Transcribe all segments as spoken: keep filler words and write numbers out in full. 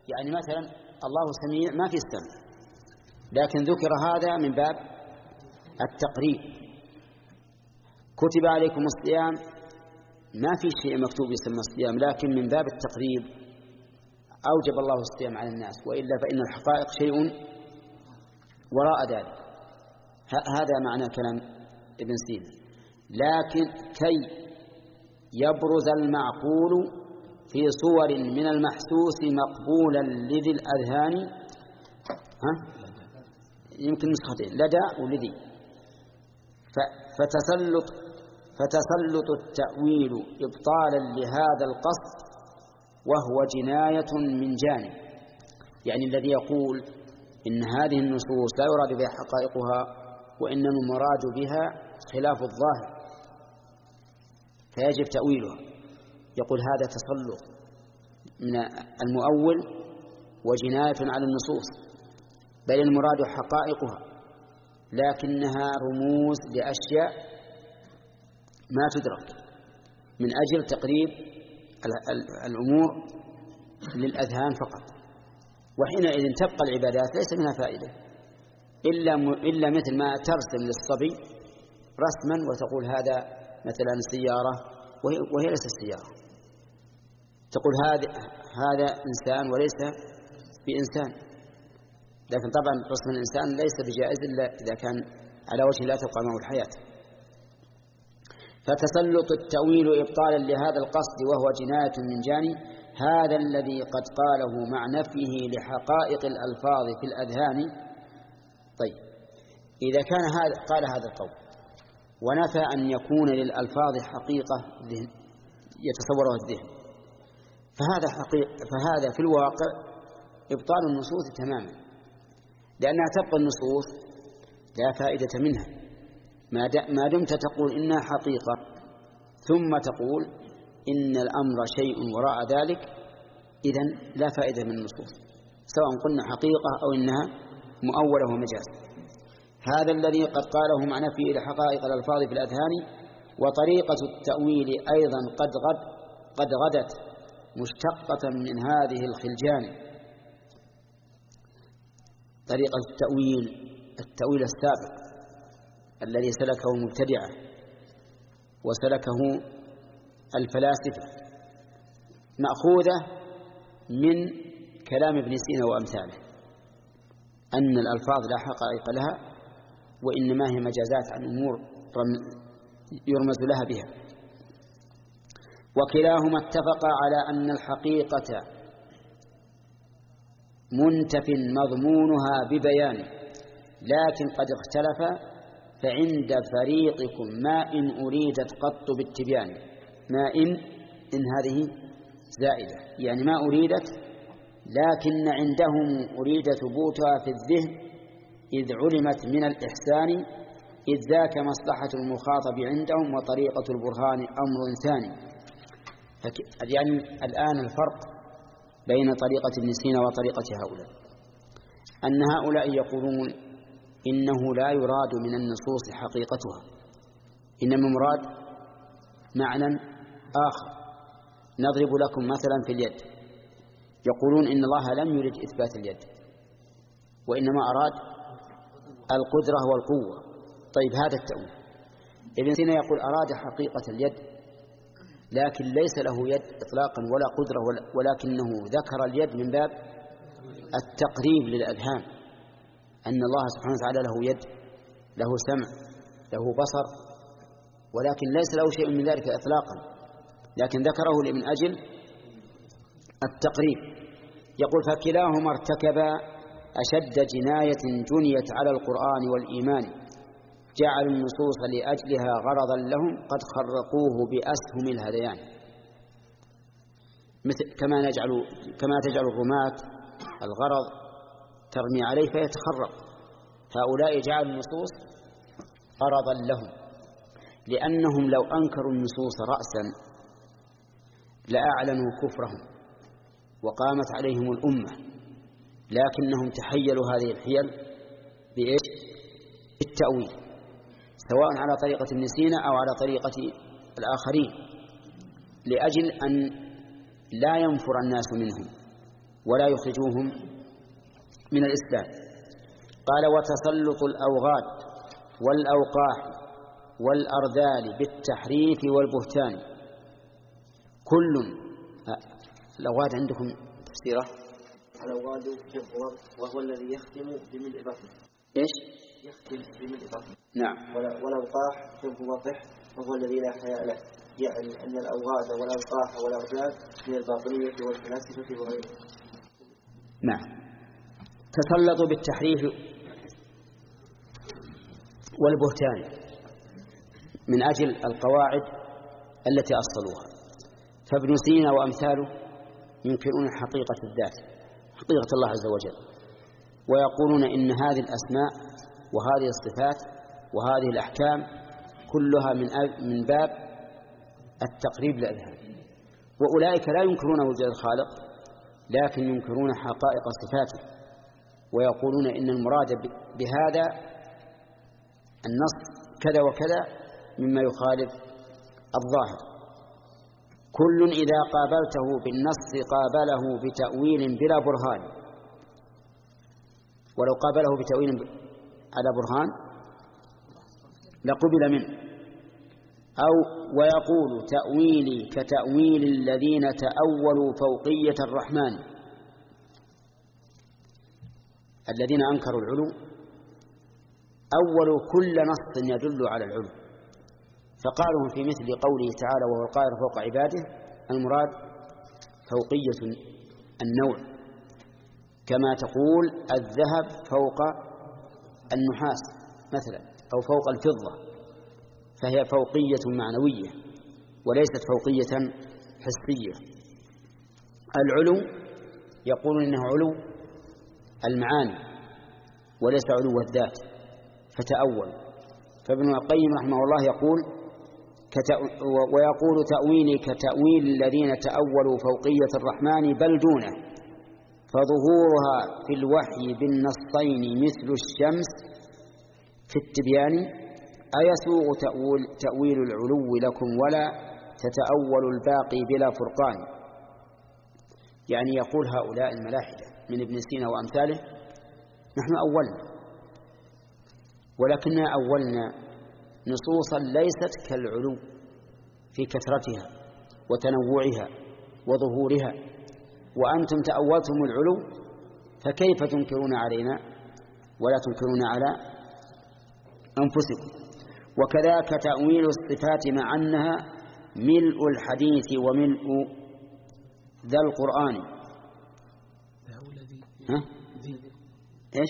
يعني مثلا الله سميع ما في السمع، لكن ذكر هذا من باب التقريب. كتب عليكم الصيام، ما في شيء مكتوب يسمى الصيام، لكن من باب التقريب أوجب الله الصيام على الناس، وإلا فإن الحقائق شيء وراء ذلك. هذا معنى كلام ابن سينا. لكن كي يبرز المعقول في صور من المحسوس مقبولا لذي الأذهان، ها؟ يمكن نسختين، لدى ولذي. فتسلط فتسلط التأويل إبطالا لهذا القصد وهو جناية من جانب، يعني الذي يقول إن هذه النصوص لا يراد بها حقائقها وإنما المراد بها خلاف الظاهر فيجب تأويلها، يقول هذا تسلط من المؤول وجناية على النصوص، بل المراد حقائقها لكنها رموز لأشياء ما تدرك من أجل تقريب الأمور للأذهان فقط. وحينئذ تبقى العبادات ليس منها فائدة إلا, إلا مثل ما ترسم للصبي رسما وتقول هذا مثلا سيارة وهي, وهي ليست سيارة، تقول هذا هذا إنسان وليس بإنسان، لكن طبعا رسم الإنسان ليس بجائز إلا إذا كان على وجه لا تبقى معه الحياة. فتسلط التأويل إبطالا لهذا القصد وهو جناية من جانب هذا الذي قد قاله مع نفيه لحقائق الألفاظ في الأذهان. طيب، إذا كان هذا قال هذا القول ونفى أن يكون للألفاظ حقيقة يتصورها الذهن، فهذا حقيقة، فهذا في الواقع إبطال النصوص تماما، لأنها تبقى النصوص لا فائدة منها ما دمت تقول إنها حقيقة ثم تقول إن الأمر شيء وراء ذلك، إذن لا فائدة من النصوص سواء قلنا حقيقة أو إنها مؤولة ومجاز. هذا الذي قد قاله مع نفيه لحقائق الألفاظ في الأذهان. وطريقة التأويل أيضا قد غد قد غدت مشتقة من هذه الخلجان. طريقة التأويل التأويل السابق الذي سلكه المبتدعة وسلكه الفلاسفة مأخوذة من كلام ابن سينا وأمثاله، أن الألفاظ لا حقائق لها وإنما هي مجازات عن أمور يرمز لها بها. وكلاهما اتفقا على أن الحقيقة منتف مضمونها ببيان، لكن قد اختلف فعند فريقكم ما إن أريدت قط بالتبيان. ما إن إن هذه زائدة، يعني ما أريدت، لكن عندهم أريد ثبوتها في الذهن إذ علمت من الإحسان، إذ ذاك مصلحة المخاطب عندهم وطريقة البرهان أمر ثاني. يعني الآن الفرق بين طريقة ابن سينا وطريقة هؤلاء أن هؤلاء يقولون إنه لا يراد من النصوص حقيقتها، إنما مراد معنى آخر. نضرب لكم مثلا في اليد، يقولون إن الله لم يرد إثبات اليد وإنما أراد القدرة والقوة. طيب، هذا التأويل. ابن سينا يقول أراد حقيقة اليد لكن ليس له يد إطلاقا ولا قدرة، ولكنه ذكر اليد من باب التقريب للأذهان، أن الله سبحانه وتعالى له يد، له سمع، له بصر، ولكن ليس له شيء من ذلك إطلاقا، لكن ذكره من أجل التقريب. يقول فكلاهما ارتكبا أشد جناية جنيت على القرآن والإيمان، جعلوا النصوص لأجلها غرضا لهم قد خرقوه بأسهم الهذيان. مثل كما نجعل كما تجعل الرماة الغرض ترمي عليه فيتخرق، هؤلاء جعلوا النصوص غرضا لهم، لأنهم لو أنكروا النصوص رأسا لأعلنوا كفرهم وقامت عليهم الأمة، لكنهم تحيلوا هذه الحيل بإيش؟ بالتأويل، سواء على طريقة ابن سينا أو على طريقة الآخرين، لأجل أن لا ينفر الناس منهم ولا يخرجوهم من الإسلام. قال وتسلط الأوغاد والأوقاح والأرذال بالتحريف والبهتان كل. الأوغاد عندكم تفسيره؟ الأوغاد وهو الذي يختم بملء بطنه. إيش؟ يختم بملء بطنه. نعم. والأوقاح جنب وضح وهو الذي لا حياء له، يعني أن الأوغاد والأوقاح والأرذال من الباطنية والفلاسفة وغيرهم. نعم. تسلطوا بالتحريف والبهتان من أجل القواعد التي أصلوها. فابن سينا وأمثاله ينكرون حقيقة الذات، حقيقة الله عز وجل، ويقولون إن هذه الأسماء وهذه الصفات وهذه الأحكام كلها من من باب التقريب للأذهان. وأولئك لا ينكرون وجود الخالق، لكن ينكرون حقائق صفاته، ويقولون إن المراد بهذا النص كذا وكذا مما يخالف الظاهر. كل إذا قابلته بالنص قابله بتأويل بلا برهان، ولو قابله بتأويل على برهان لقبل منه. أو ويقول تأويلي كتأويل الذين تأولوا فوقية الرحمن، الذين أنكروا العلو أولوا كل نص يدل على العلو، فقالوا في مثل قوله تعالى وهو القاهر فوق عباده المراد فوقية النوع، كما تقول الذهب فوق النحاس مثلا أو فوق الفضة، فهي فوقية معنوية وليست فوقية حسية. العلو يقول إنه علو المعاني وليس علو الذات، فتأول. فابن القيم رحمه الله يقول ويقول تأويلي كتأويل الذين تأولوا فوقية الرحمن بل دونه، فظهورها في الوحي بالنصين مثل الشمس في التبيان، أيسوغ تأويل, تأويل العلو لكم ولا تتأول الباقي بلا فرقان. يعني يقول هؤلاء الملاحدة من ابن سينا وأمثاله نحن أولنا، ولكننا أولنا نصوصا ليست كالعلو في كثرتها وتنوعها وظهورها، وأنتم تأولتم العلو، فكيف تنكرون علينا ولا تنكرون على أنفسكم؟ وكذاك تأويل الصفات مع أنها ملء الحديث وملء ذا القرآن. ها؟ إيش؟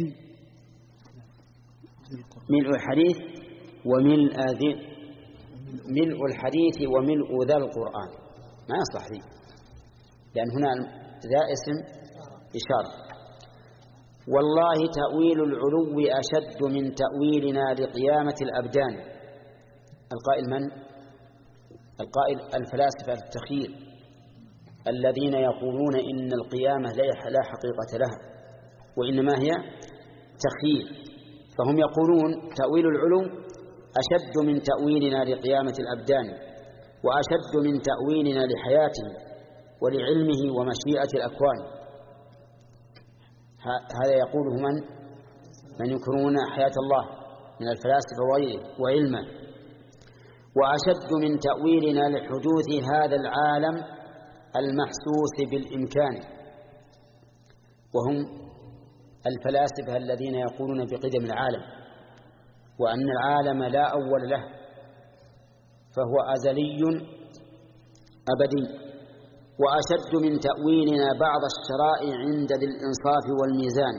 ملء الحديث وملء ذي ملء الحديث وملء ذا القرآن ما يصلح ذي، لأن هنا ذا اسم إشارة. والله تأويل العلو أشد من تأويلنا لقيامة الأبدان. القائل من؟ القائل الفلاسفة التخيل الذين يقولون إن القيامة لا حقيقة لها وإنما هي تخيل، فهم يقولون تأويل العلو أشد من تأويلنا لقيامة الأبدان، وأشد من تأويلنا لحياته ولعلمه ومشيئة الأكوان. هذا يقوله من من ينكرون حياة الله من الفلاسفة وغيره وعلمه. وأشد من تأويلنا لحدوث هذا العالم المحسوس بالإمكان، وهم الفلاسفة الذين يقولون بقدم العالم وأن العالم لا أول له فهو أزلي أبدي. وأشد من تأويلنا بعض الشرائع عند الإنصاف والميزان.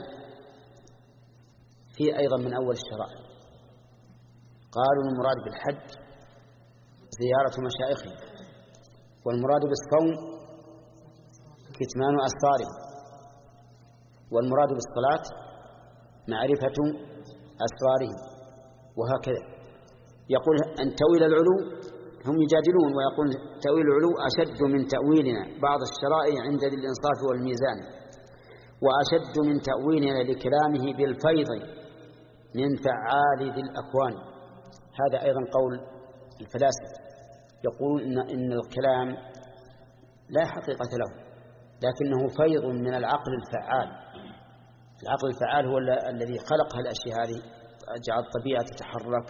في أيضا من أول الشرائع قالوا المراد بالحج زيارة مشايخهم، والمراد بالصوم كتمان أسرارهم، والمراد بالصلاة معرفة أسرارهم، وهكذا. يقول أن تأويل العلو هم يجادلون ويقول تأويل العلو أشد من تأويلنا بعض الشرائع عند الإنصاف والميزان، وأشد من تأويلنا لكلامه بالفيض من فعال ذي الأكوان. هذا أيضا قول الفلاسفة، يقولون إن, إن الكلام لا حقيقة له لكنه فيض من العقل الفعال. العقل الفعال هو الذي خلق هالأشياء هذه، جعل الطبيعة تتحرك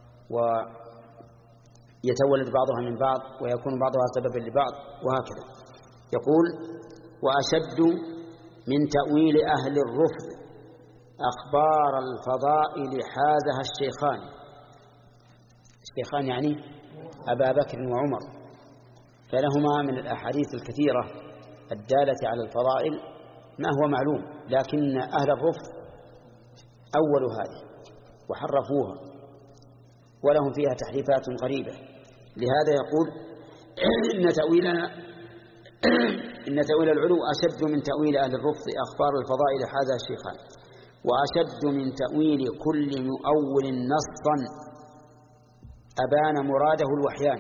ويتولد بعضها من بعض ويكون بعضها سببا لبعض وهكذا. يقول: وأشد من تأويل أهل الرفض أخبار الفضائل حازها الشيخان. الشيخان يعني أبا بكر وعمر، فلهما من الأحاديث الكثيرة الدالة على الفضائل ما هو معلوم، لكن أهل الرفض أولوا هذه وحرفوها ولهم فيها تحريفات غريبة. لهذا يقول: إن تأويلنا إن تأويل العلو أشد من تأويل أهل الرفض أخبار الفضائل حازها الشيخان، وأشد من تأويل كل مؤول نصا أبان مراده الوحيان.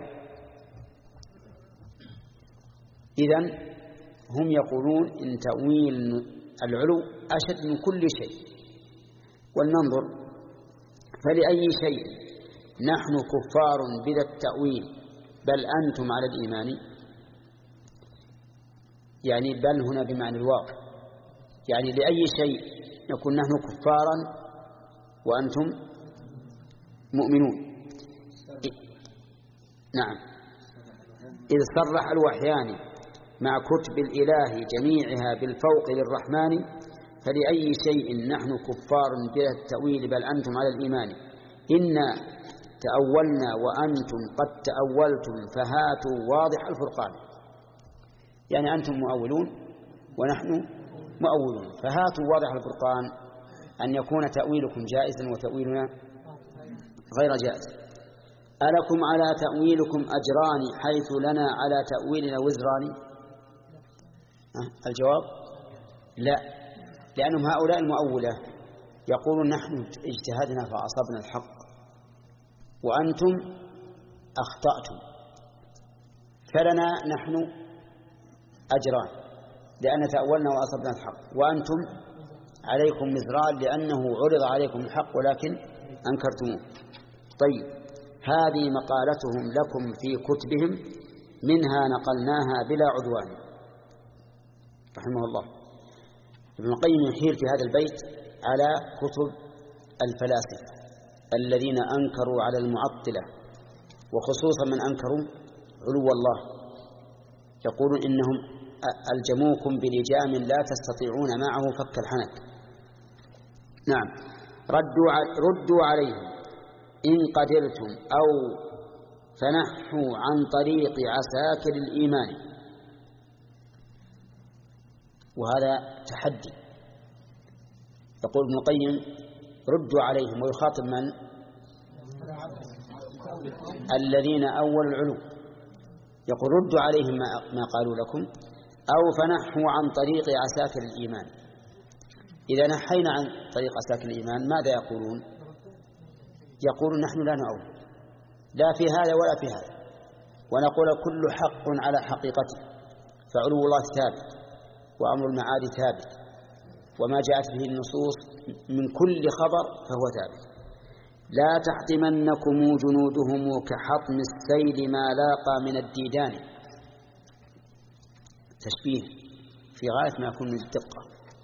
إذن هم يقولون إن تأويل العلو أشد من كل شيء. ولننظر: فلأي شيء نحن كفار بذا التأويل بل أنتم على الإيمان؟ يعني بل هنا بمعنى الواو، يعني لأي شيء نكون نحن كفارا وأنتم مؤمنون. نعم، إذ صرح الوحيان مع كتب الإله جميعها بالفوق للرحمن، فلأي شيء نحن كفار بلا التأويل بل أنتم على الإيمان. إنا تأولنا وأنتم قد تأولتم فهاتوا واضح الفرقان. يعني أنتم مؤولون ونحن مؤولون، فهاتوا واضح الفرقان، أن يكون تأويلكم جائزا وتأويلنا غير جائز. ألكم على تأويلكم أجران حيث لنا على تأويلنا وزران؟ الجواب: لا، لأنهم هؤلاء المؤولة يقولون نحن اجتهدنا فأصبنا الحق وأنتم أخطأتم، فلنا نحن أجران لأن تأولنا وأصبنا الحق، وأنتم عليكم مزران لأنه عرض عليكم الحق ولكن أنكرتموه. طيب، هذه مقالتهم لكم في كتبهم، منها نقلناها بلا عدوان. رحمه الله. ابن القيم يحيل في هذا البيت على كتب الفلاسفة الذين أنكروا على المعطلة، وخصوصا من أنكروا علو الله، يقولون إنهم ألجموكم بلجام لا تستطيعون معه فك الحنك. نعم، ردوا ردوا عليهم إن قدرتم أو فنحوا عن طريق عساكر الإيمان. وهذا تحدي. يقول ابن القيم: ردوا عليهم، ويخاطب من؟ الذين أولوا العلو. يقول: ردوا عليهم ما قالوا لكم، أو فنحوا عن طريق عساكر الإيمان. إذا نحينا عن طريق عساكر الإيمان ماذا يقولون؟ يقولون نحن لا نؤول لا في هذا ولا في هذا، ونقول كل حق على حقيقته، فعلو الله ثابت وأمر المعاد ثابت، وما جاءت به النصوص من كل خبر فهو ثابت. لا تحطمنكم جنودهم كحطم السيل ما لاقى من الديدان. تشبيه في غاية ما يكون من الدقة.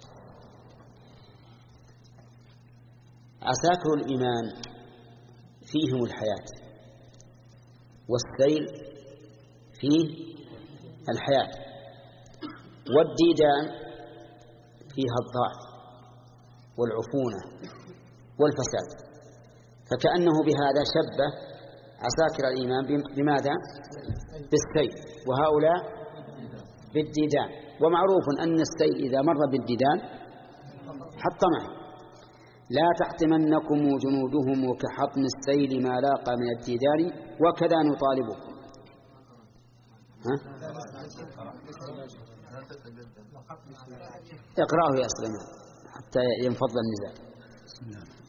عساكر الإيمان فيهم الحياة، والسيل فيه الحياة، والديدان فيها الضعف والعفونة والفساد. فكأنه بهذا شبه عساكر الإيمان بماذا؟ بالسيل، وهؤلاء بالديدان. ومعروف أن السيل إذا مر بالديدان حطمه. لا تحطمنكم جنودهم كحطم السيل ما لاقى من الديدان وكذا نطالبكم. ها؟ اقرأه يا سليمان حتى ينفض النزاع.